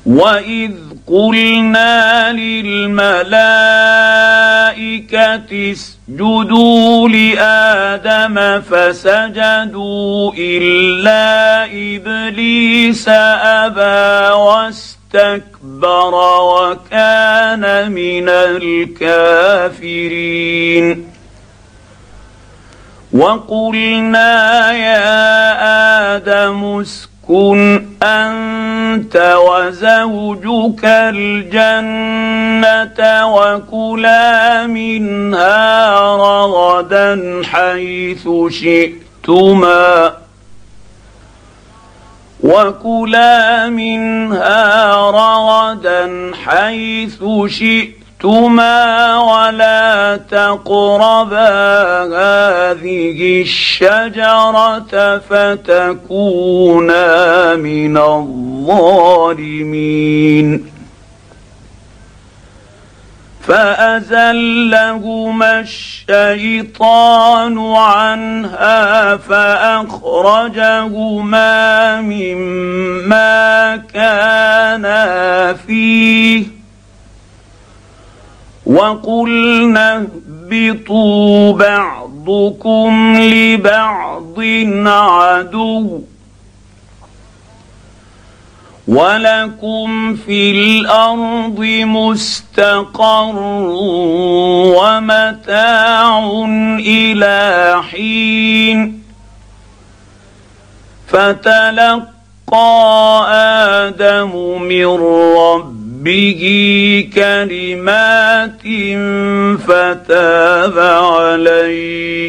وإذ قلنا للملائكة اسجدوا لآدم فسجدوا إلا إبليس أبى واستكبر وكان من الكافرين وقلنا يا آدم اسكن أنت وزوجك الجنة وكلا منها رغدا حيث شئتما ولا تقربا هذه الشجرة فتكونا من الظالمين فأزلهما الشيطان عنها فأخرجهما مما كانا فيه وقلنا اهبطوا بعضكم لبعض عدو ولكم في الأرض مستقر ومتاع إلى حين فتلقى آدم من ربه كلمات فتاب عليه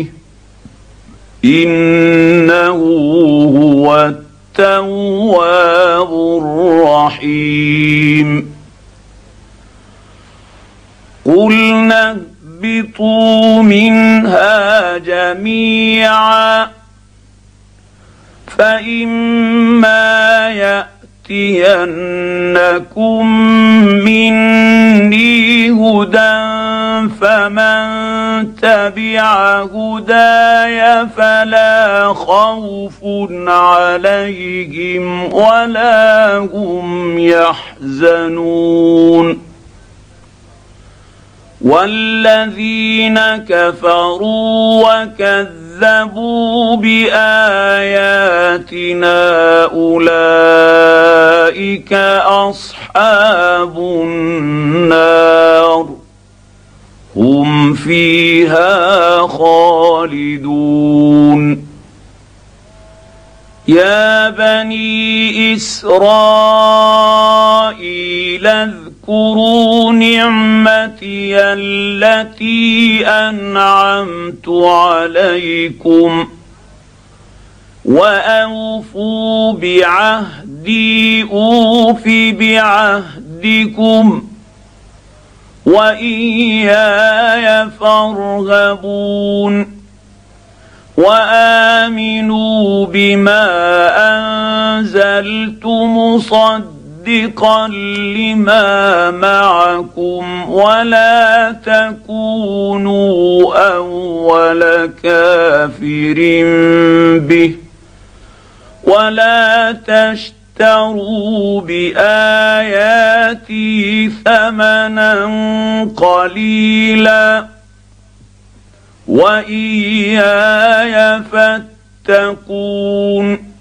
إنه هو التواب الرحيم قلنا اهبطوا منها جميعا فإما يأتينكم مني هدى فمن تبع هداي فلا خوف عليهم ولا هم يحزنون والذين كفروا وكذبوا بآياتنا أولئك أصحاب النار هم فيها خالدون يا بني إسرائيل اذكروا نعمتي التي أنعمت عليكم وأوفوا بعهدي أوف بعهدكم وإياي فارهبون وآمنوا بما أنزلت مصدقا لما معكم ولا تكونوا أول كافر به ولا تشتروا بآياتي ثمنا قليلا وإياي فاتقون